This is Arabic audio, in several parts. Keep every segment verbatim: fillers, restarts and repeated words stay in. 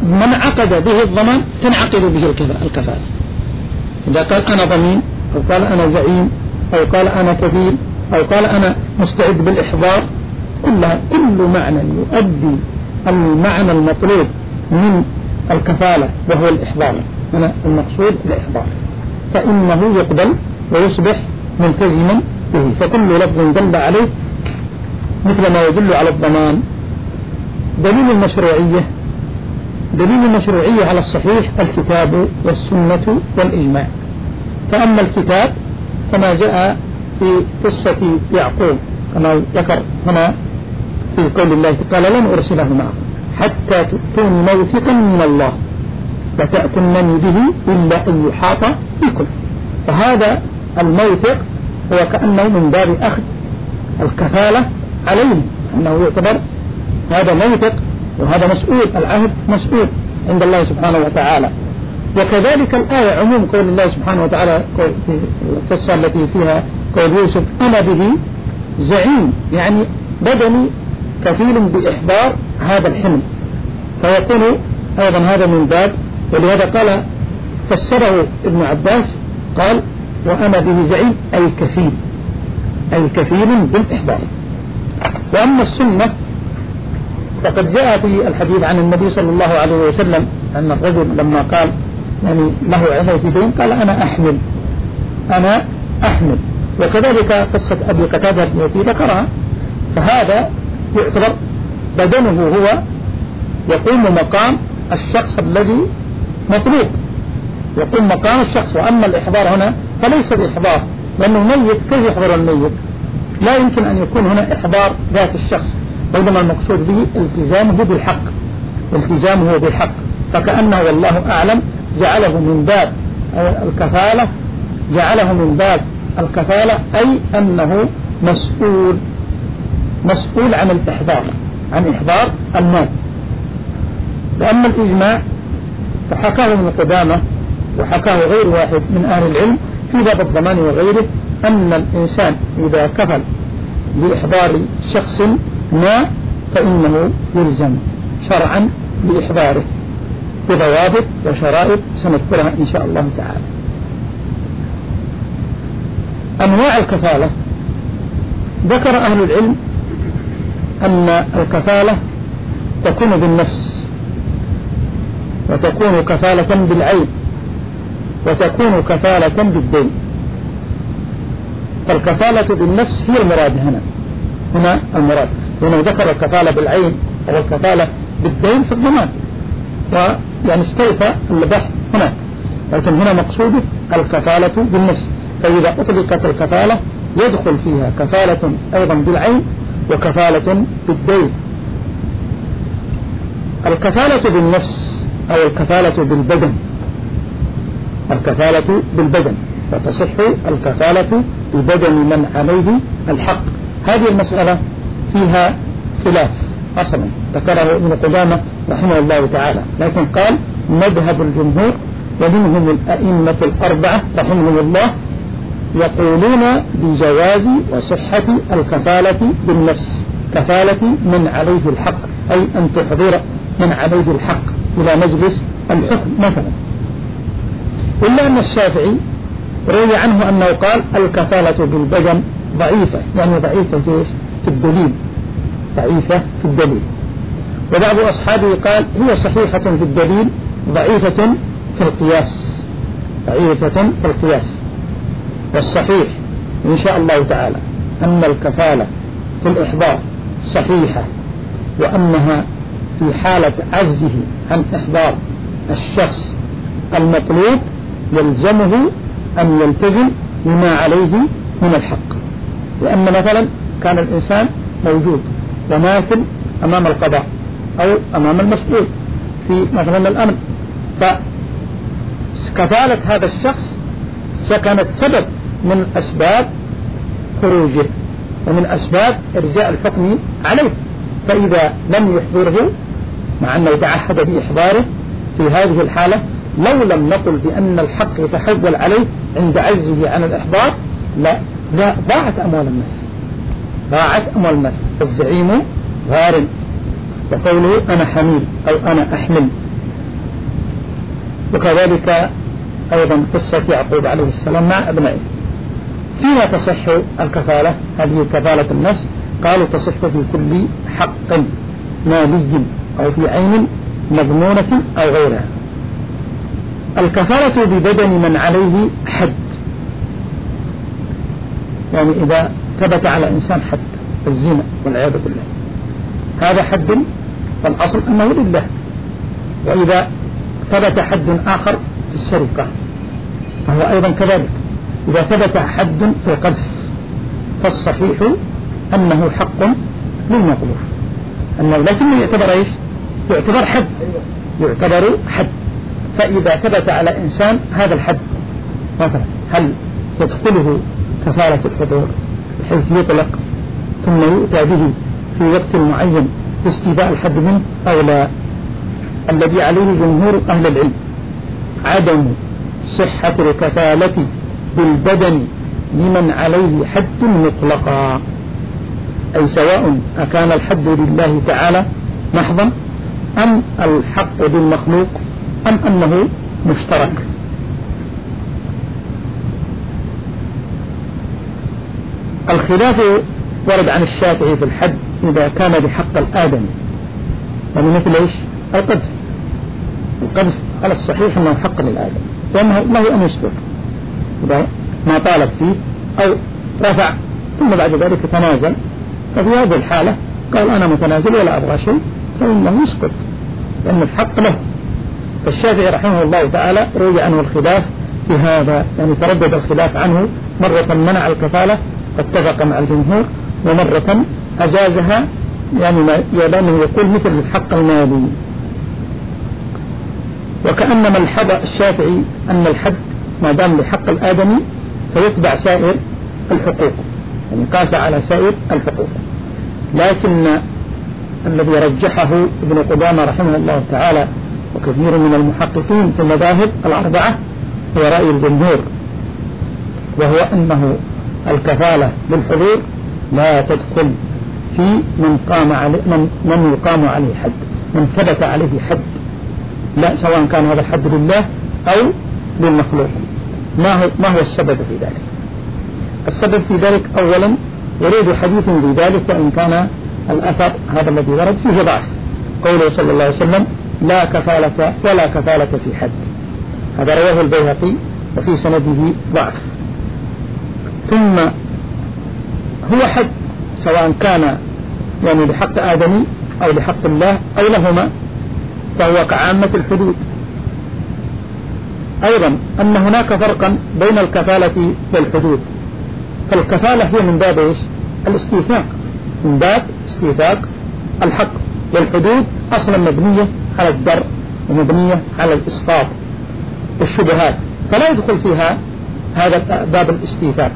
من عقد به الضمان تنعقد به الكفالة. إذا قال أنا ضمين أو قال أنا زعيم أو قال أنا كفيل أو قال أنا مستعد بالإحضار، كلها كل معنى يؤدي المعنى المطلوب من الكفالة وهو الإحضار، هنا المقصود الإحضار، فإنه يقبل ويصبح ملتزما به. فكل لفظ دل عليه مثل ما يدل على الضمان. دليل المشروعية، دليل المشروعية على الصحيح الكتاب والسنة والإجماع. فأما الكتاب كما جاء في قصة يعقوب كما ذكر هنا في قول الله قال لن أرسله معكم حتى تؤتون موثقا من الله لتأتونني به إلا أن يحاط بكم. فهذا الموثق هو كأنه من باب أخذ الكفالة عليه، أنه يعتبر هذا موثق وهذا مسؤول، العهد مسؤول عند الله سبحانه وتعالى. وكذلك الآية عموم قول الله سبحانه وتعالى في القصة التي فيها قول يوسف أنا به زعيم، يعني بدني كفيل بإحضار هذا الحمل، فيكون أيضا هذا من باب. ولهذا قال فسره ابن عباس قال وأنا به زعيم أي كفيل، أي كفيل بالإحضار. وأما السنة فقد جاء في الحديث عن النبي صلى الله عليه وسلم أن الرجل لما قال يعني له عهد دين قال أنا أحمل أنا أحمل. وكذلك قصة أبي قتادة التي ذكرها، فهذا يعتبر بدنه هو يقوم مقام الشخص الذي مطلوب، يقوم مقام الشخص. وأما الإحضار هنا فليس بإحضار، لأنه ميت كيف يحضر الميت؟ لا يمكن أن يكون هنا إحضار ذات الشخص، بينما المقصود به التزامه بالحق، التزامه بالحق. فكأنه والله أعلم جعله من باب الكفالة، جعله من باب الكفالة أي أنه مسؤول مسؤول عن الإحضار، عن إحضار المال. وأما الإجماع فحكاه ابن قدامة وحكاه غير واحد من أهل العلم في باب الضمان وغيره أن الإنسان إذا كفل بإحضار شخص ما فإنه يلزم شرعا بإحضاره بضوابط وشرائط سنذكرها إن شاء الله تعالى. أنواع الكفالة ذكر أهل العلم أن الكفالة تكون بالنفس، وتكون كفالة بالعين، وتكون كفالة بالدين. فالكفالة بالنفس هي المراد هنا، هنا المراد، لأنه ذكر الكفالة بالعين أو الكفالة بالدين في الضمان، ويعني استوفى البحث هناك، لكن هنا مقصوده الكفالة بالنفس. فإذا أطلقت الكفالة يدخل فيها كفالة أيضا بالعين وكفالة بالدين. الكفالة بالنفس أو الكفالة بالبدن، الكفالة بالبدن، وتصح الكفالة ببدن من عليه الحق. هذه المسألة فيها خلاف أصلا ذكره ابن قدامة رحمه الله تعالى، لكن قال مذهب الجمهور ومنهم الأئمة الأربعة رحمهم الله يقولون بجواز وصحة الكفالة بالنفس، كفالة من عليه الحق، أي أن تحضر من عليه الحق إلى مجلس الحكم مثلا. إلا أن الشافعي روي عنه أنه قال الكفالة بالبدن ضعيفة، يعني ضعيفة في الدليل، ضعيفة في الدليل. وبعض أصحابه قال هي صحيحة في الدليل ضعيفة في القياس، ضعيفة في القياس. والصحيح إن شاء الله تعالى أن الكفالة في الإحضار صحيحة، وأنها في حالة عجزه عن إحضار الشخص المطلوب يلزمه أن يلتزم بما عليه من الحق. لأن مثلا كان الإنسان موجود وماثل أمام القضاء أو أمام المسؤول في مثلا الأمن، فكفالة هذا الشخص كانت سبب من أسباب خروجه ومن أسباب إرجاء الحكم عليه. فإذا لم يحضره مع أنه تعهد بإحضاره في هذه الحالة، لو لم نقل بأن الحق يتحول عليه عند عجزه عن الإحضار، لا لا ضاعت أموال الناس، ضاعت أموال الناس. الزعيم غارم، وقوله أنا حميل أو أنا أحمل وكذلك أيضا قصة يعقوب عليه السلام مع أبنائه. فيما تصح الكفالة هذه كفالة النفس؟ قالوا تصح في كل حق مالي أو في عين مضمونة أو غيرها. الكفالة ببدن من عليه حد، يعني إذا ثبت على إنسان حد الزنا والعياذ بالله هذا حد فالأصل أنه لله، وإذا ثبت حد آخر في السرقة فهو أيضا كذلك. إذا ثبت حد في القذف فالصحيح أنه حق للمقذوف، أنه لكنه يعتبر إيش؟ يعتبر حد، يعتبر حد. فإذا ثبت على إنسان هذا الحد مثلا هل تدخله كفالة الحضور بحيث يطلق ثم يؤتى به في وقت معين لاستيفاء الحد منه أو لا؟ الذي عليه جمهور أهل العلم عدم صحة الكفالة بالبدن لمن عليه حد مطلقا، أي سواء أكان الحد لله تعالى محضا أم الحق بالمخلوق أم أنه مشترك. الخلاف ورد عن الشافعي في الحد إذا كان بحق الآدمي، يعني مثل إيش؟ القذف. القذف على الصحيح أنه حق للآدم لأنه له أن يسبق إذا ما طالب فيه أو رفع ثم بعد ذلك تنازل، ففي هذه الحالة قال أنا متنازل ولا أبغى شيء فإنه يسقط لأن الحق له. فالشافعي رحمه الله تعالى روي عنه الخلاف في هذا، يعني تردد الخلاف عنه، مرة منع الكفالة واتفق مع الجمهور ومرة أجازها، يعني لأنه يقول مثل الحق المالي. وكأنما الحد الشافعي أن الحد ما دام لحق الآدمي فيتبع سائر الحقوق، يعني قاس على سائر الحقوق. لكن الذي رجحه ابن قدامة رحمه الله تعالى وكثير من المحققين في المذاهب الأربعة هو رأي الجمهور، وهو أنه الكفالة بالحضور لا تدخل في من قام عليه من, من يقام عليه حد، من ثبت عليه حد، لا سواء كان هذا الحد لله أو للمخلوق. ما هو, ما هو السبب في ذلك؟ السبب في ذلك أولا ورود حديث في ذلك، وإن كان الأثر هذا الذي ورد فيه ضعف، قوله صلى الله عليه وسلم لا كفالة ولا كفالة في حد، هذا رواه البيهقي وفي سنده ضعف. ثم هو حد سواء كان يعني بحق آدمي أو بحق الله أو لهما، فهو كعامة الحدود. أيضا أن هناك فرقا بين الكفالة والحدود، فالكفالة هي من باب إيش؟ الاستيثاق، من باب استيثاق الحق، والحدود أصلا مبنية على الدر ومبنية على الإسقاط والشبهات، فلا يدخل فيها هذا باب الاستيثاق.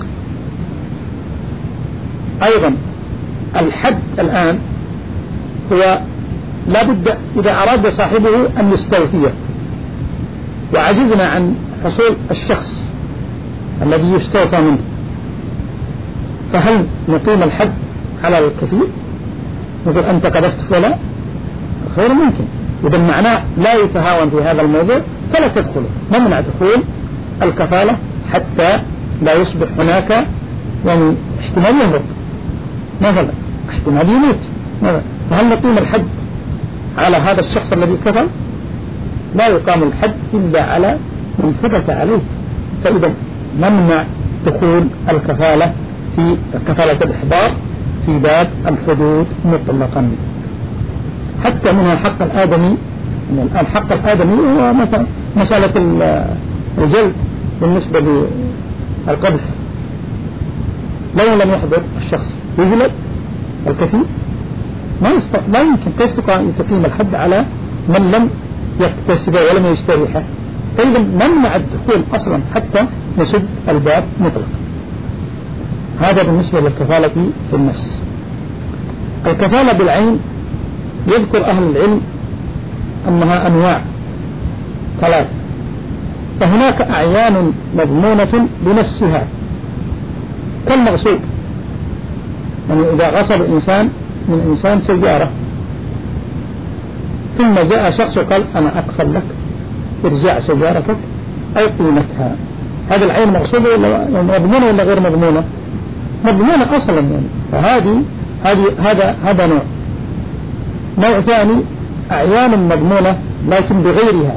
أيضا الحد الآن هو لا بد إذا أراد صاحبه أن يستوفيه، وعجزنا عن حصول الشخص الذي يستوفى منه، فهل نقيم الحد على الكثير نقول أنت قذفت فلا؟ غير ممكن. إذا معناه لا يتهاون في هذا الموضوع فلا تدخله، نمنع دخول الكفالة حتى لا يصبح هناك يعني احتمال يهرب مثلا، احتمال يموت مثلا، فهل نقيم الحد على هذا الشخص الذي كفل؟ لا يقام الحد إلا على من ثبت عليه. فإذا نمنع دخول الكفالة في كفالة الإحضار في باب الحدود مطلقا. حتى منها الحق الآدمي، الحق الآدمي هو مثلا مسألة الجلد بالنسبة للقذف، لو لم يحضر الشخص يجلد الكثير ما يستطيع، لا يمكن. كيف تقيم الحد على من لم يكتسبه ولم يستريحه؟ فإذا نمنع الدخول أصلا حتى نسد الباب مطلقا. هذا بالنسبة للكفالة في النفس. الكفالة بالعين يذكر أهل العلم أنها أنواع ثلاثة، فهناك أعيان مضمونة بنفسها كالمغصوب، يعني إذا غصب إنسان من إنسان سيارة ثم جاء شخص قال أنا أكفل لك إرجاع سيارتك أو قيمتها. هذا العين مقصودة ولا مضمونة ولا غير مضمونة؟ مضمونة أصلا يعني. فهذه هذه هذا هذا نوع. نوع ثاني أعيان مضمونة لكن بغيرها،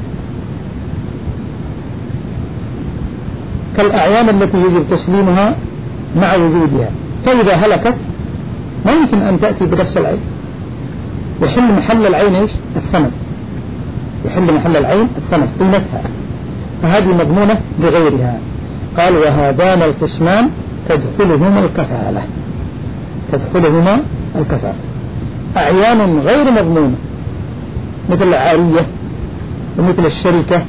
كالأعيان التي يجب تسليمها مع وجودها، فإذا هلكت ما يمكن أن تأتي بنفس العين، يحل محل العين إيش؟ الثمن، يحل محل العين الثمن قيمتها، فهذه مضمونة بغيرها. قال وهذان القسمان تدخلهما الكفالة، تدخلهما الكفالة. أعيان غير مضمونة مثل العارية ومثل الشركة،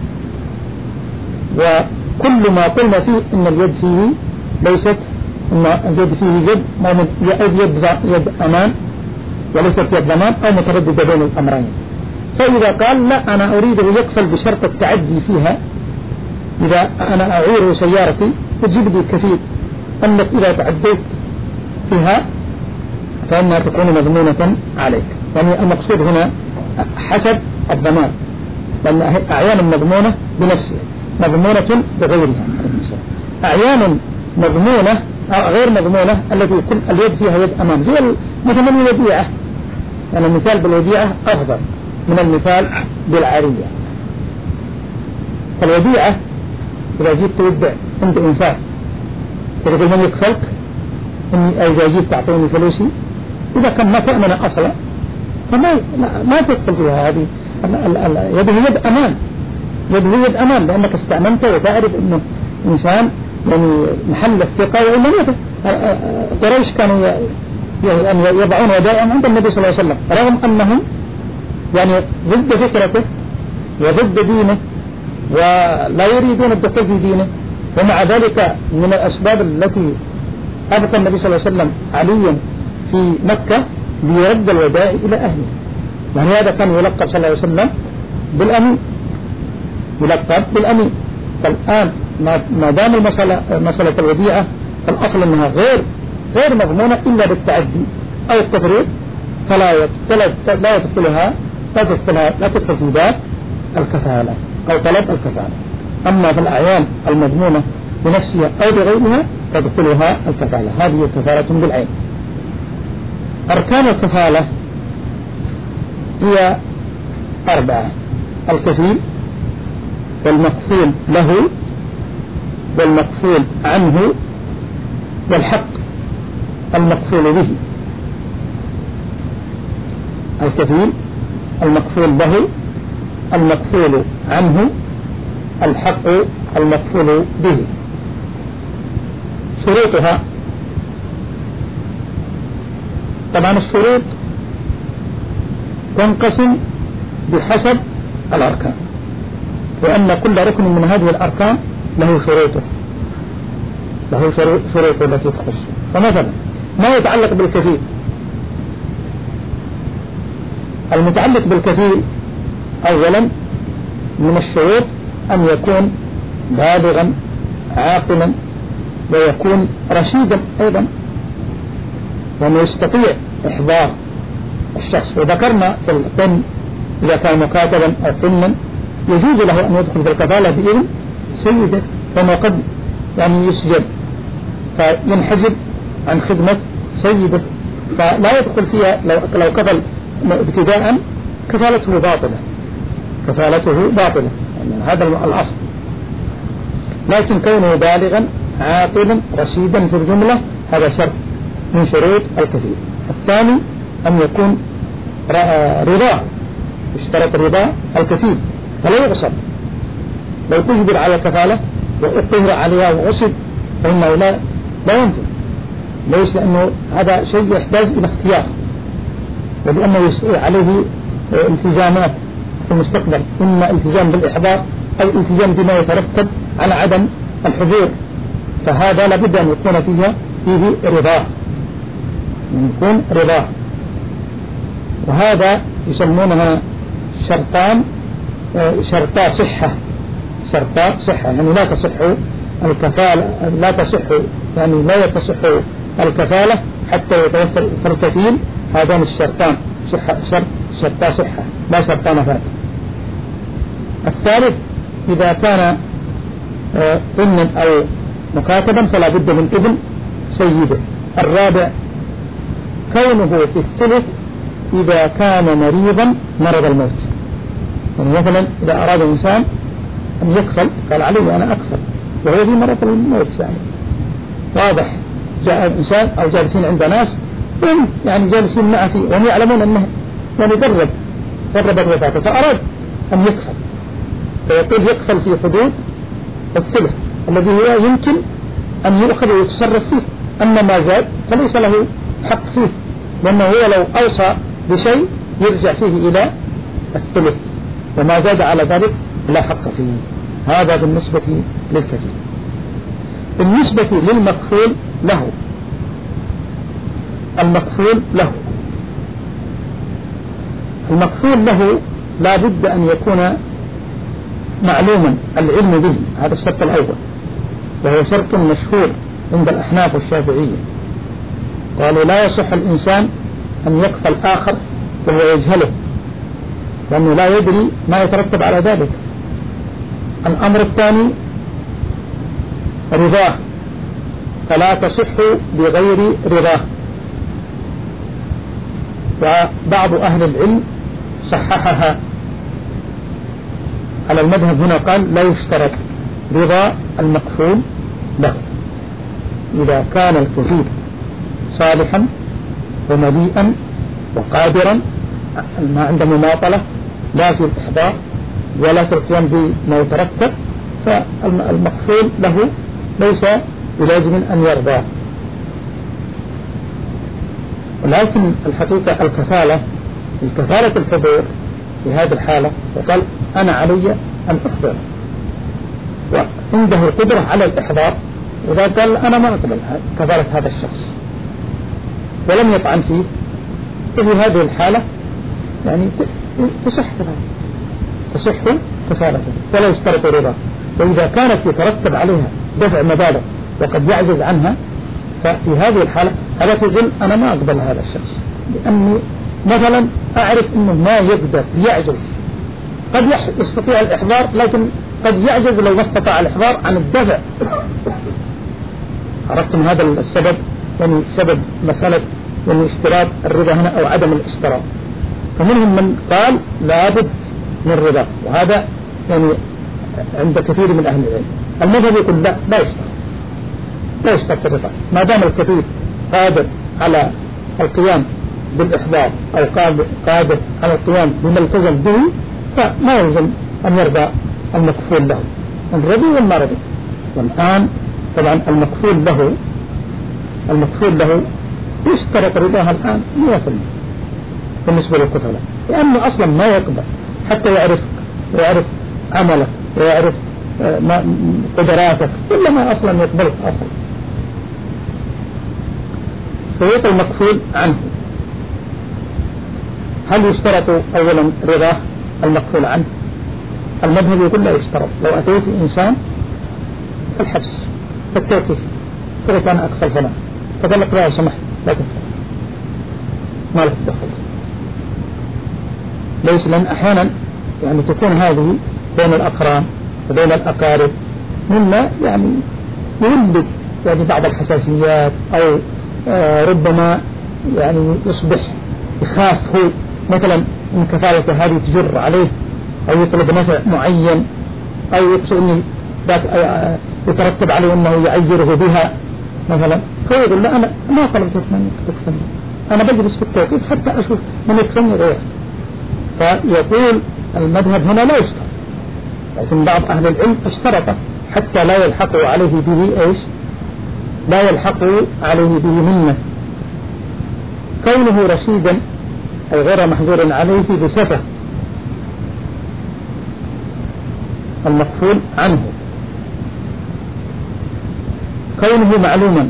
وكل ما قلنا فيه إن اليد فيه ليست إن اليد فيه يد يد يد أمان وليست يد ضمان أو مترددة بين الأمرين. فإذا قال لا أنا أريده يكفل بشرط التعدي فيها، إذا أنا أعير سيارتي وتجيب لي كفيل أنك إذا تعديت فيها فإنها تكون مضمونة عليك. يعني المقصود هنا حسب الضمان، لأن أعيان مضمونة بنفسها مضمونة بغيرها. أعيان مضمونة غير مضمونة التي كل اليد فيها يد أمان، زي مثلا الوديعة، يعني المثال بالوديعة أفضل من المثال بالعارية. فالوديعة إذا جيت تودع عند إنسان تقول من يكفلك إني إذا جيت تعطيني فلوسي، إذا كان ما تأمن أصلا فما ما تدخل فيها. هذه يده يد أمان، يده يد أمان لأنك استأمنته وتعرف إنه إنسان يعني محل الثقة. وإلا ماذا قريش كانوا يعني يضعون ودائعا عند النبي صلى الله عليه وسلم رغم أنهم يعني ضد فكرته وضد دينه ولا يريدون الدخول في دينه، ومع ذلك من الأسباب التي أبقى النبي صلى الله عليه وسلم عليا في مكة ليرد الودائع إلى أهله. يعني هذا كان يلقب صلى الله عليه وسلم بالأمين، يلقب بالأمين. فالآن ما دام المسألة مسألة الوديعة فالأصل أنها غير غير مضمونة إلا بالتعدي أو التفريط، فلا لا يدخلها لا تدخلها لا تدخل في باب الكفالة أو طلب الكفالة. أما في الأعيان المضمونة بنفسها أو بغيرها تدخلها الكفالة. هذه كفالة بالعين. أركان الكفالة هي أربعة: الكفيل والمكفول له والمكفول عنه والحق المكفول به. الكفيل، المكفول له، المكفول عنه، الحق المكفول به. شروطها، طبعا الشروط تنقسم بحسب الأركان، لأن كل ركن من هذه الأركان له شروطه له شروطه التي تخص. فمثلا ما يتعلق بالكفيل، المتعلق بالكفيل أولا من الشروط أن يكون بالغا عاقلا ويكون رشيدا أيضا، وأنه يستطيع إحضار الشخص. وذكرنا في القن إذا كان مكاتبا أو قنا يجوز له أن يدخل في الكفالة بإذن سيده، فما قد يعني يسجد فينحجب عن خدمة سيده، فلا يدخل فيها لو, لو كفل ابتداء كفالته باطلة كفالته باطلة يعني هذا الأصل. لكن كونه بالغا عاقلا رشيدا في الجملة هذا شرط من شروط الكفيل. الثاني أن يكون رضاه، اشترط رضا الكفيل فلا يغصب. لو تجبر على كفالة وأقهر عليها وغصب فإنه لا لا ينفع، ليس لأنه هذا شيء يحتاج إلى اختيار، ولأنه عليه التزامات في المستقبل، إما التزام بالإحضار أو التزام بما يترتب على عدم الحضور، فهذا لابد أن يكون فيها فيه رضاه، يكون رضاه. وهذا يسمونها شرطان شرطا صحة شرطا صحة يعني لا تصح الكفالة لا تصح يعني لا يتصح الكفالة حتى يتوفر الكفيل. هذان الشرطان صحة شرط شرطا صحة لا شرطان فات. الثالث إذا كان ضمنا أو مكاتبا فلا بد من إذن سيده. الرابع كونه في الثلث إذا كان مريضا مرض الموت. يعني مثلا إذا أراد الإنسان أن يكفل قال علي أنا أكفل وهو في مرض الموت، يعني واضح جاء الإنسان أو جالسين عند ناس يعني جالسين معه فيه وهم يعلمون أنه يعني درب درب الوفاة فأراد أن يكفل، فيقول يكفل في حدود الثلث الذي هو يمكن أن يؤخذ ويتصرف فيه، أما ما زاد فليس له حق فيه، لأنه هو لو أوصى بشيء يرجع فيه إلى الثلث، وما زاد على ذلك لا حق فيه. هذا بالنسبة للكفيل. بالنسبة للمكفول له، المكفول له المكفول له لا بد أن يكون معلوما العلم به، هذا الشرط الأول، وهو شرط مشهور عند الأحناف والشافعية. قالوا لا يصح الإنسان أن يكفل آخر وهو يجهله، لأنه لا يدري ما يترتب على ذلك. الأمر الثاني رضاه، فلا تصح بغير رضاه. وبعض أهل العلم صححها على المذهب هنا، قال لا يشترط رضا المكفول له إذا كان الكفيل صالحا ومليئا وقادرا، ما عنده مماطلة لا في الإحضار ولا في القيام بما يترتب، فالمكفول له ليس بلازم أن يرضى. ولكن الحقيقة الكفالة الكفالة الحضور في هذه الحالة، وقال أنا علي أن أحضر وعنده القدرة على الإحضار، وإذا قال أنا ما أقبل كفالة هذا الشخص ولم يطعن فيه، ففي هذه الحالة يعني تصح تصح كفالته ولا يشترط رضا. وإذا كانت يترتب عليها دفع مبالغ وقد يعجز عنها، ففي هذه الحالة هذا تقول أنا ما أقبل هذا الشخص، لأني مثلا أعرف أنه ما يقدر يعجز، قد يستطيع الإحضار لكن قد يعجز لو ما استطاع الإحضار عن الدفع. عرفتم هذا السبب، يعني سبب مسألة يعني اشتراط الرضا هنا أو عدم الاشتراط. فمنهم من قال لابد من الرضا، وهذا يعني عند كثير من أهل العلم. المذهب يقول لا لا يشترط لا يشترط الرضا، ما دام الكفيل قادر على القيام بالإحضار أو قادر على القيام بما التزم به، فما يلزم أن يرضى المكفول له من رضي وما رضي. والآن طبعا المكفول له المكفول له يشترط رضاها الآن مئة في المئة بالنسبة للكفلة، لأنه أصلا ما يقبل حتى يعرف ويعرف عملك ويعرف قدراتك، كل ما أصلا يقبلك أصلا. شروط المكفول عنه، هل يشترط أولا رضاه المكفول عنه؟ المذهب يقول لا يشترط. لو أتيت إنسان في الحبس في التوقيف قلت أنا أكفل فلان، فقال لك لا سمحت لا تكفل، ما لك تدخل ليس، لأن أحيانا يعني تكون هذه بين الأقران وبين الأقارب مما يعني يولد يعني بعض الحساسيات، أو آه ربما يعني يصبح يخاف هو مثلا من كفالة هذه تجر عليه، أو يطلب نفع معين، أو يقصد أنه يترتب عليه أنه يعيره بها مثلا، فيقول لا أنا ما طلبت من يكفلني، أنا بجلس في التوقيف حتى أشوف من يكفلني غيره. فيقول المذهب هنا لا يشترط، لكن بعض أهل العلم اشترط حتى لا يلحقوا عليه به إيش؟ لا يلحقوا عليه به منه، كونه رشيدا أي غير محظور عليه بسفه المكفول عنه، كونه معلوما،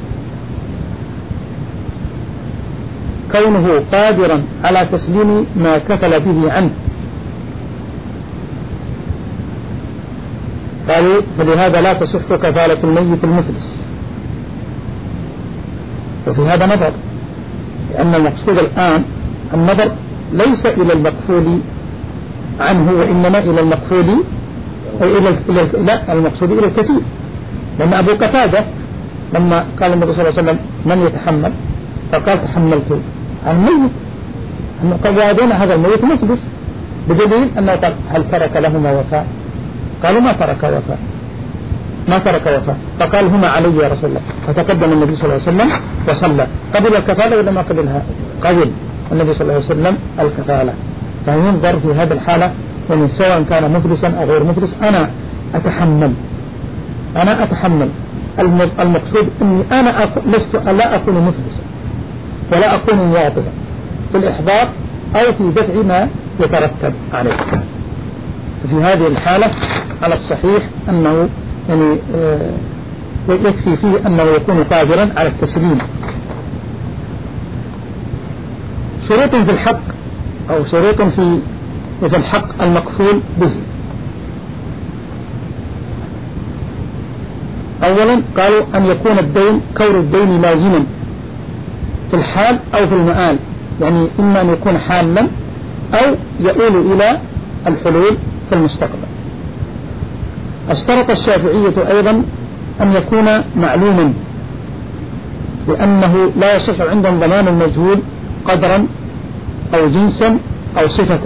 كونه قادرا على تسليم ما كفل به عنه. قالوا فلهذا لا تصح كفالة الميت المفلس. وفي هذا نظر، لأن المقصود الآن النظر ليس إلى المكفول عنه وإنما إلى المكفول إلى إلى لا المقصود إلى الكفيل، لأن أبو قتادة لما قال النبي صلى الله عليه وسلم من يتحمل فقال تحملت عن الميت، قال وأدينا هذا الميت مفلس، بدليل أنه قال هل ترك لهما وفاء؟ قالوا ما ترك وفاء ما ترك وفاء فقال هما علي يا رسول الله، فتقدم النبي صلى الله عليه وسلم وصلى. قبل الكفالة ولا ما قبلها؟ قبل النبي صلى الله عليه وسلم الكفالة. فينظر في هذه الحالة يعني سواء كان مفلسا أو غير مفلس أنا أتحمل أنا أتحمل المقصود أني أنا أكون لست لا أكون مفلسا ولا أكون مواطنا في الإحضار أو في دفع ما يترتب عليه. في هذه الحالة على الصحيح أنه يعني يكفي فيه أنه يكون قادرا على التسليم. شروط في الحق أو شروط في في الحق المكفول به. أولا قالوا أن يكون الدين كون الدين لازما في الحال أو في المآل، يعني إما أن يكون حالا أو يؤول إلى الحلول في المستقبل. اشترط الشافعية أيضا أن يكون معلوما، لأنه لا يصح عندهم ضمان المجهول قدرا أو جنسا أو صفة،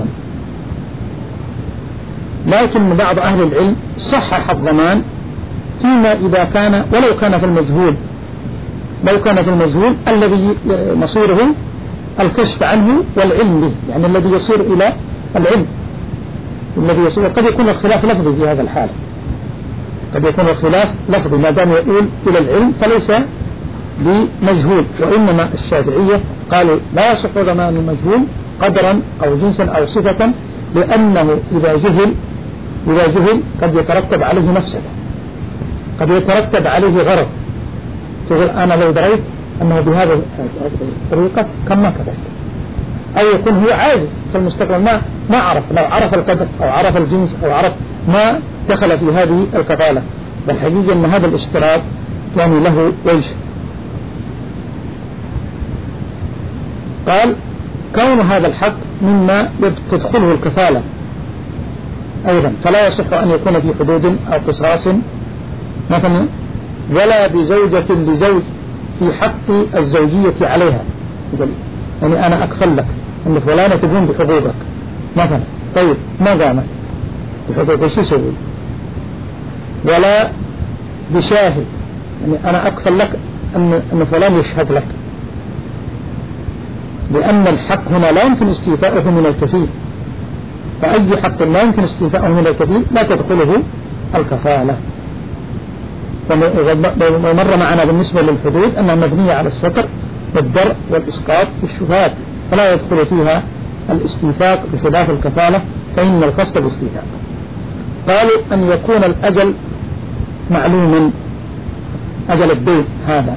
لكن بعض أهل العلم صحح الضمان فيما إذا كان ولو كان في المجهول لو كان في المجهول الذي مصيره الكشف عنه والعلم به، يعني الذي يصير إلى العلم الذي يصير. قد يكون الخلاف لفظي في هذا الحال، قد يكون الخلاف لفظي ما دام يقول إلى العلم فليس بمجهول. وإنما الشافعية قالوا لا يصح ضمان المجهول قدرا أو جنسا أو صفة، لأنه إذا جهل إذا جهل قد يترتب عليه مفسدة، قد يترتب عليه غرض. تقول أنا لو دريت أنه بهذا الطريقة كم ما كذلك، أو يكون هو عاجز في المستقبل ما ما عرف، لو عرف القدر أو عرف الجنس أو عرف ما دخل في هذه الكفالة. بالحقيقة أن هذا الاشتراط يعني له وجه. قال كون هذا الحق مما تدخله الكفالة أيضا، فلا يصح أن يكون في حدود أو قصاص مثلا، ولا بزوجة لزوج في حق الزوجية عليها، يعني أنا أكفل لك أن فلانة تقوم بحقوقك مثلا، طيب ما قامت بحقوقك شو يسوي؟ ولا بشاهد، يعني أنا أكفل لك أن أن فلان يشهد لك، لأن الحق هنا لا يمكن استيفاؤه من الكفيل، فأي حق لا يمكن استيفاؤه من الكفيل لا تدخله الكفالة. ومر معنا بالنسبة للحدود أنها مبنية على الستر والدرء والإسقاط والشبهات، فلا يدخل فيها الاستيفاق بخلاف الكفالة، فإن القصد بالاستيفاق. قالوا أن يكون الأجل معلوما، أجل الدين هذا،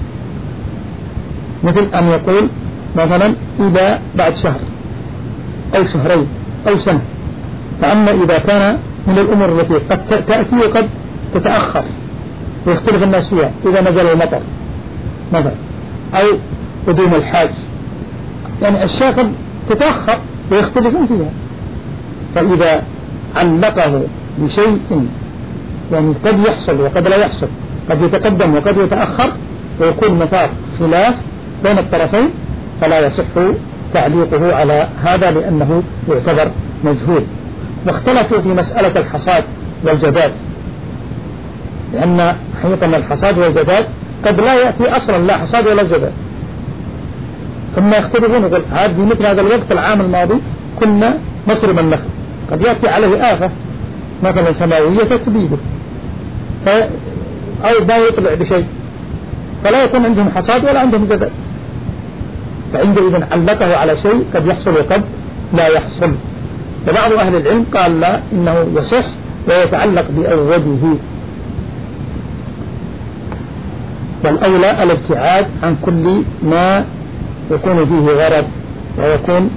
مثل أن يقول مثلا إذا بعد شهر أو شهرين أو سنة. فأما إذا كان من الأمور التي قد تأتي وقد تتأخر ويختلف الناس فيها، إذا نزل المطر مثلا أو قدوم الحاج، يعني الأشياء قد تتأخر ويختلفون فيها، فإذا علقه بشيء يعني قد يحصل وقد لا يحصل، قد يتقدم وقد يتأخر ويكون مثار خلاف بين الطرفين، فلا يصح تعليقه على هذا لأنه يعتبر مجهول. واختلفوا في مسألة الحصاد والجداد، لأن حقيقة الحصاد والجداد قد لا يأتي أصلا لا حصاد ولا جداد، ثم يختلفون يقول هذه مثل هذا الوقت العام الماضي كنا نصرم النخل، قد يأتي عليه آفة مثلا سماوية فتبيده أو ما يطلع بشيء، فلا يكون عندهم حصاد ولا عندهم جداد، فعندئذ علقه على شيء قد يحصل وقد لا يحصل. وبعض أهل العلم قال لا إنه يصح ويتعلق بأوله، والأولى الابتعاد عن كل ما يكون فيه غرض ويكون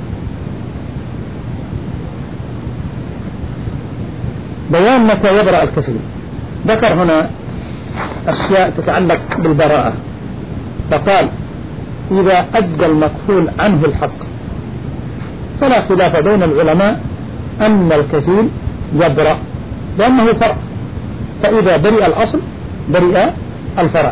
بيان متى يبرأ الكفيل. ذكر هنا أشياء تتعلق بالبراءة، فقال إذا أدى المكفول عنه الحق فلا خلاف بين العلماء أن الكفيل يبرأ لأنه فرع، فإذا برئ الأصل برئ الفرع.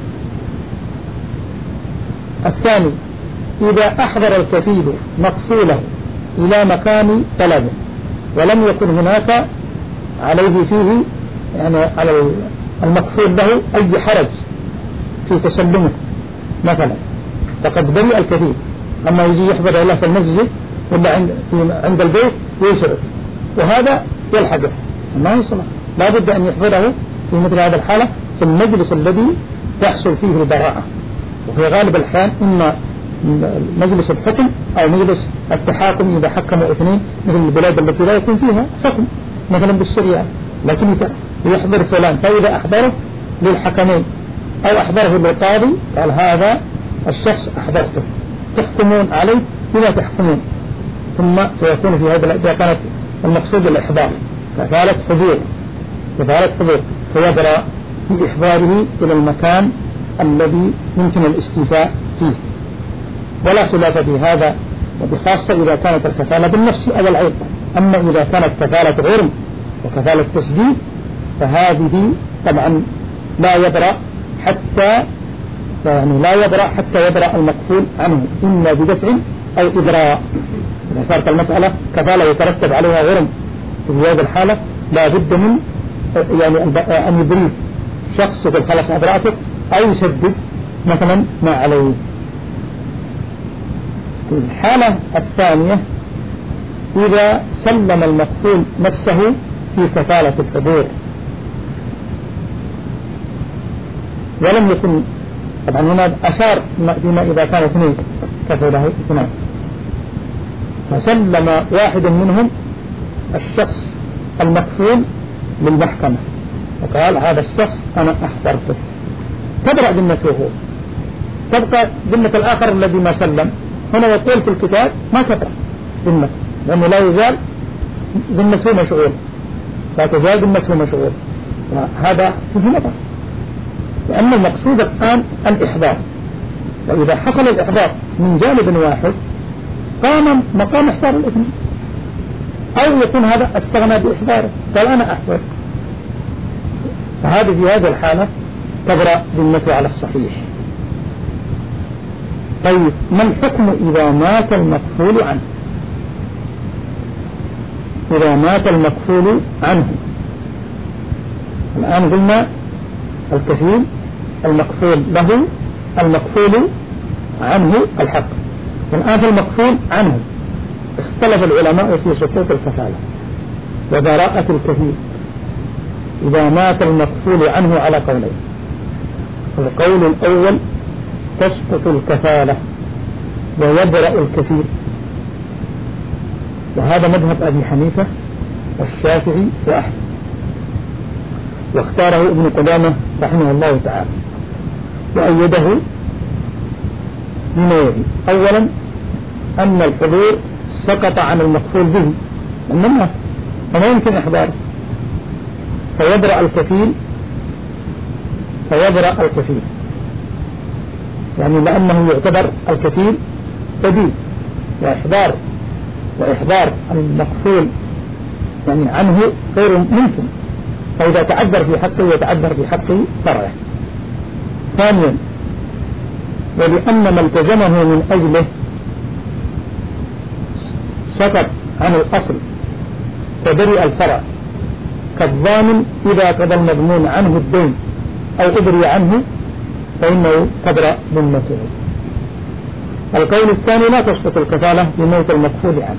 الثاني إذا أحضر الكفيل مكفوله إلى مكان طلبه ولم يكن هناك عليه فيه يعني على المكفول له أي حرج في تسلمه مثلا، فقد برئ الكفيل. أما يجي يحضر له في المسجد ولا عند عند البيت ويشرك، وهذا يلحقه ما يصلح، لا بد أن يحضره في مثل هذا الحالة في المجلس الذي تحصل فيه البراءة. وفي غالب الأحيان إما مجلس الحكم أو مجلس التحاكم إذا حكموا اثنين مثل البلاد التي لا يكون فيها حكم مثلا بالشريعة، لكن يحضر فلان، فإذا أحضره للحكمين أو أحضره للقاضي قال هذا الشخص أحضرته تحكمون عليه بما تحكمون، ثم سيكون في هذا إذا كانت المقصود الإحضار كفالة حضور كفالة حضور فيبرأ بإحضاره إلى المكان الذي يمكن الاستيفاء فيه. ولا خلاف في هذا، وبخاصة إذا كانت الكفالة بالنفس أو العين. أما إذا كانت كفالة غرم وكفالة تسديد فهذه طبعا لا يبرأ حتى يعني لا يبرأ حتى يبرأ المكفول عنه إما بدفع أو إبراء. إذا صارت المسألة كفالة يترتب عليها غرم في هذه الحالة لا بد من يعني أن يبريه شخص يقول خلاص أبرأتك أو يسدد مثلا ما عليه. الحالة الثانية إذا سلم المكفول نفسه في كفالة الحضور ولم يكن، طبعا هنا أشار فيما إذا كان اثنين كفله اثنان، فسلم واحد منهم الشخص المكفول للمحكمة وقال هذا الشخص أنا أحضرته، تبرأ ذمته هو، تبقى ذمة الآخر الذي ما سلم. هنا يقول في الكتاب ما تبرأ ذمته لأنه لا يزال ذمته مشغول، لا تزال ذمته مشغول. هذا فيه نظر، لأن المقصود الآن الإحضار، وإذا حصل الإحضار من جانب واحد قام مقام إحضار الاثنين، أو يكون هذا استغنى بإحضاره قال أنا أحضر، فهذه في هذه الحالة تبرأ ذمته على الصحيح. طيب ما الحكم إذا مات المكفول عنه؟ إذا مات المكفول عنه، الآن قلنا الكفيل المكفول له المكفول عنه الحق، والآن المكفول عنه اختلف العلماء في سقوط الكفالة وبراءة الكفيل إذا مات المكفول عنه على قولين. القول الأول تسقط الكفالة ويبرأ الكفيل، وهذا مذهب أبي حنيفة والشافعي وأحمد، واختاره ابن قدامة رحمه الله تعالى وأيده بما يلي. أولا أن الحضور سقط عن المكفول به إنما فما يمكن إحضاره، فيبرأ الكفيل فيبرأ الكفيل يعني لأنه يعتبر الكفيل بديل، وإحضار وإحضار المكفول يعني عنه غير ممكن، فإذا تعذر في حقه يتعذر في حق فرعه. ثانيا ولأن ما التزمه من أجله سقط عن الأصل فبرئ الفرع، كالضامن إذا قضى المضمون عنه الدين أو أبري عنه فإنه تبرأ ذمته. القول الثاني لا تسقط الكفالة بموت المكفول عنه،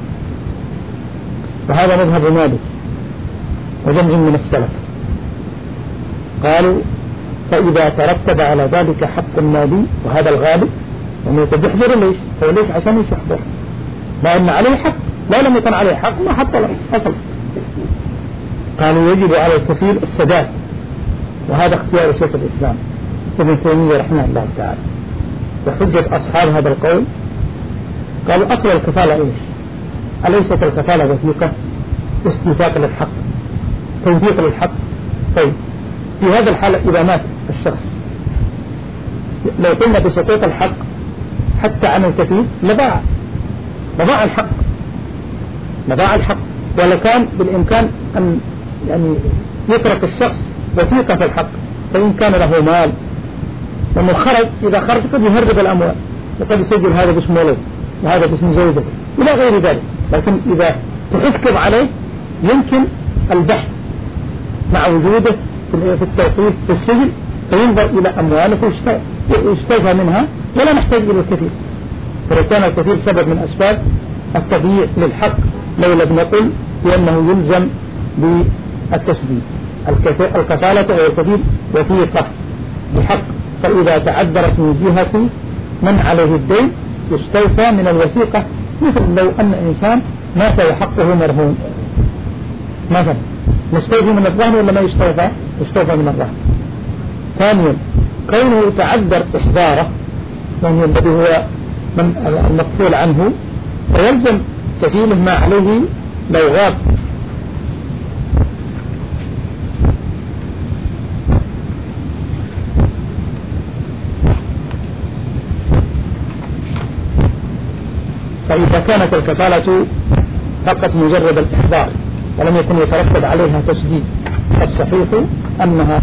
وهذا مذهب مالك وجمع من السلف، قالوا فإذا ترتب على ذلك حق مالي وهذا الغالب يعني يحضر ليش؟ هو ليش عشان ايش يحضر؟ لأن عليه حق، لا لم يكن عليه حق ما حط له أصلا. قالوا يجب على الكفيل السداد، وهذا اختيار شيخ الإسلام ابن تيمية رحمه الله تعالى. وحجة أصحاب هذا القول قالوا أصل الكفالة إيش؟ أليست الكفالة وثيقة استيفاق للحق توثيق للحق؟ طيب في هذا الحالة إذا مات الشخص لو قلنا بسقوط الحق حتى عن الكفيل لضاع لضاع الحق لضاع الحق ولكان بالإمكان أن يعني يترك الشخص وثيقة في الحق، فإن كان له مال لأنه خرج، إذا خرج قد يهرب الأموال وقد يسجل هذا باسم ولد وهذا باسم زوجته إلى غير ذلك. لكن إذا تحكم عليه يمكن البحث مع وجوده في التوقيف في السجن، فينظر إلى أمواله ويستوفى منها ولا نحتاج إلى الكثير. فلو كان الكثير سبب من أسباب التضييع للحق لو لم نقل بأنه يلزم بالتسديد. الكفالة أو الكفيل وثيقة بحق، فإذا تعذرت من جهة من عليه الدين يستوفى من الوثيقة، مثل لو أن إنسان مات وحقه مرهون مثلا، نستوفي من الرهن ولا ما يستوفى؟ يستوفى من الرهن. ثانيا كونه تعذر إحضاره، يعني الذي هو من المقفول عنه، فيلزم كفيله ما عليه لو غاب. فإذا كانت الكفالة فقط مجرد الإحضار ولم يكن يترتب عليها تسديد، الصحيح أنها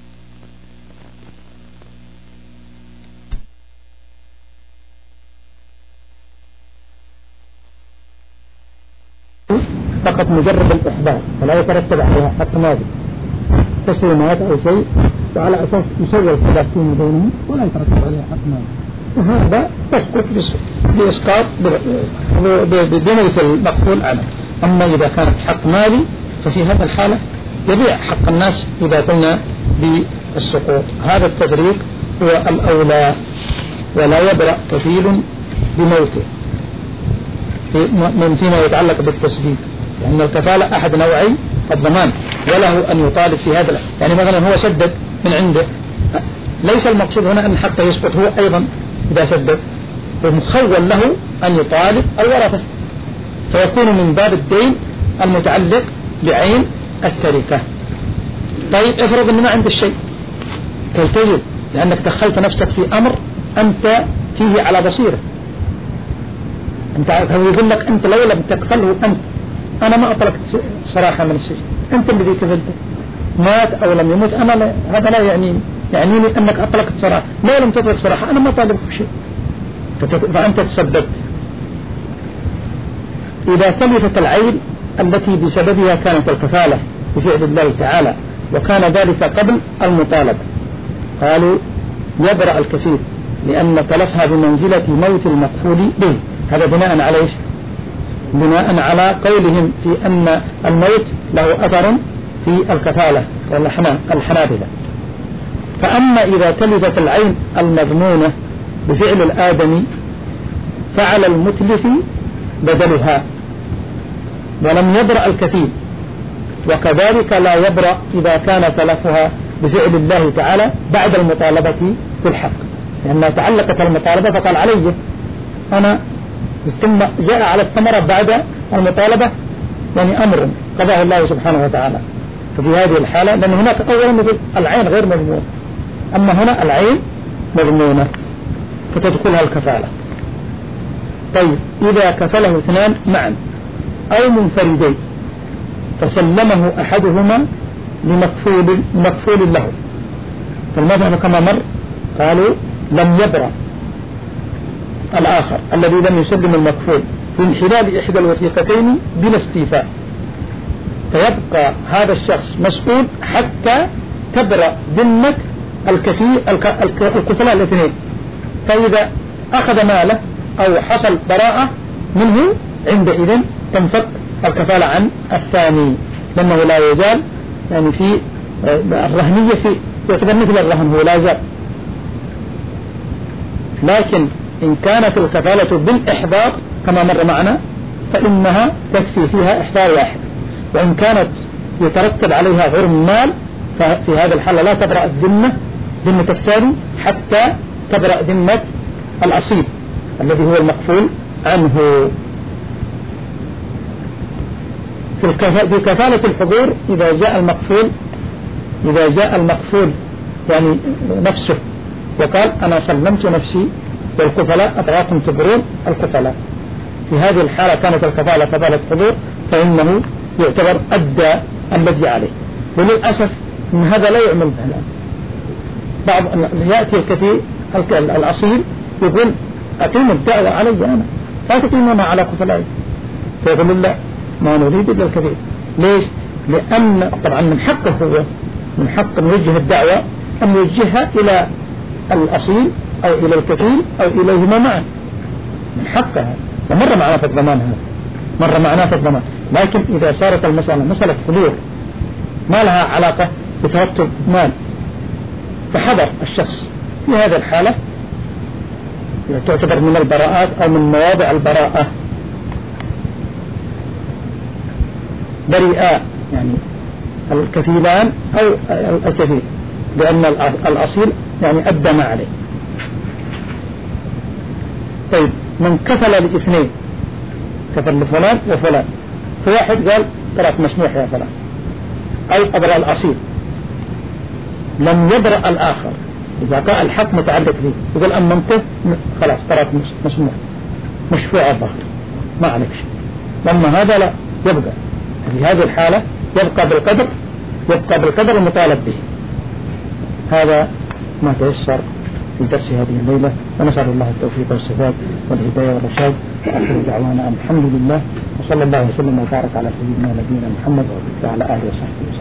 فقط مجرد الإحضار ولا يترتب عليها حق ماضي تسليمات أو شيء، وعلى أساس يسوي الخلاف فيما بينهم ولا يترتب عليها حق ماضي، وهذا تسقط بإسقاط بدمية المقفول عنه. أما إذا كانت حق مالي ففي هذا الحالة يبيع حق الناس إذا قلنا بالسقوط. هذا التفريق هو الأولى، ولا يبرأ كفيل بموته من فيما يتعلق بالتسديد، لأن يعني الكفالة أحد نوعي الضمان، وله أن يطالب في هذا. يعني مثلا هو سدد من عنده، ليس المقصود هنا أن حتى يسقط هو أيضا إذا سدد، ومخول له أن يطالب الورثة، فيكون من باب الدين المتعلق بعين التركة. طيب افرض أن ما عند الشيء تلتزم، لأنك دخلت نفسك في أمر أنت فيه على بصيرة، أنت هو يقول لك أنت لو لم تكفله أنت، أنا ما أطلقت صراحة من السجن، أنت الذي كفلته، مات أو لم يموت أنا لا، هذا لا يعني يعنيني أنك أطلقت صراحة، لو لم تطلق صراحة أنا ما طالبك شيء، فأنت تسببت. إذا تلفت العين التي بسببها كانت الكفالة بفعل الله تعالى وكان ذلك قبل المطالبة، قالوا يبرأ الكفيل لأن تلفها بمنزلة موت المقفول به. هذا بناء على إيش؟ بناء على قولهم في أن الموت له أثر في الكفالة والحنابلة. فأما إذا تلفت العين المضمونة بفعل الآدمي فعلى المتلف بدلها ولم يبرأ الكفيل، وكذلك لا يبرأ إذا كان تلفها بفعل الله تعالى بعد المطالبة في الحق، لأنها تعلقت المطالبة فقال علي أنا، ثم جاء على الثمرة بعد المطالبة، يعني أمر قضاه الله سبحانه وتعالى. ففي هذه الحالة لأن هناك أولا مثل العين غير مضمونة، أما هنا العين مضمونة فتدخلها الكفالة. طيب إذا كفله اثنان معا أو منفردين فسلمه أحدهما لمكفول مكفول له، فالمذهب كما مر قالوا لم يبرأ الآخر الذي لم يسلم المكفول في انحلال إحدى الوثيقتين بلا استيفاء، فيبقى هذا الشخص مسؤول حتى تبرأ ذمة الكفيل الكفلاء الاثنين. فإذا أخذ ماله أو حصل براءة منه عندئذ تنفك الكفالة عن الثاني، لأنه لا يزال يعني في الرهنية في يعتبر مثل الرهن، هو لا زال. لكن إن كانت الكفالة بالإحضار كما مر معنا فإنها تكفي فيها إحضار واحد، وإن كانت يترتب عليها غرم مال ففي هذا الحال لا تبرأ الذمة ذمة الثاني حتى تبرأ ذمة الأصيل الذي هو المكفول عنه. في كفالة الحضور إذا جاء المكفول إذا جاء المكفول يعني نفسه وقال أنا سلمت نفسي والكفلاء أبغاكم تبرون الكفلاء، في هذه الحالة كانت الكفالة كفالة حضور فإنه يعتبر أدى الذي عليه. وللأسف إن هذا لا يعمل به الآن. بعض يأتي الكثير الأصيل يقول أقيم الدعوة علي أنا لا تقيمون على كفلائي، فيقول لا ما نريد إلا الكثير. ليش؟ لأن طبعا من حقه هو من حق أن يوجه الدعوة أن يوجهها إلى الأصيل أو إلى الكفيل أو إليهما معا، من حقها، ومر معنا في الضمان هذا، مر معنا في الضمان. لكن إذا صارت المسألة مسألة حضور ما لها علاقة بترتب مال فحضر الشخص، في هذه الحالة تعتبر من البراءات أو من مواضع البراءة بريئاء، يعني الكفيلان أو الكفيل، لأن الأصيل يعني أدى ما عليه. طيب من كفل لاثنين، كفل لفلان وفلان، فواحد قال طرف مسموح يا فلان أو أبرأ الأصيل، لم يبرأ الآخر، إذا كان الحق متعلق به يقول أمنته خلاص طرف مسموح مشفوع الظهر ما عليك شيء، لما هذا لا يبقى في هذه الحالة يبقى بالقدر يبقى بالقدر المطالب به. هذا ما تيسر في درس هذه الليلة، ونسأل الله التوفيق والسداد والهداية والرشاد، وآخر دعوانا الحمد لله، وصلى الله وسلم وبارك على سيدنا نبينا محمد وعلى آله وصحبه وسلم.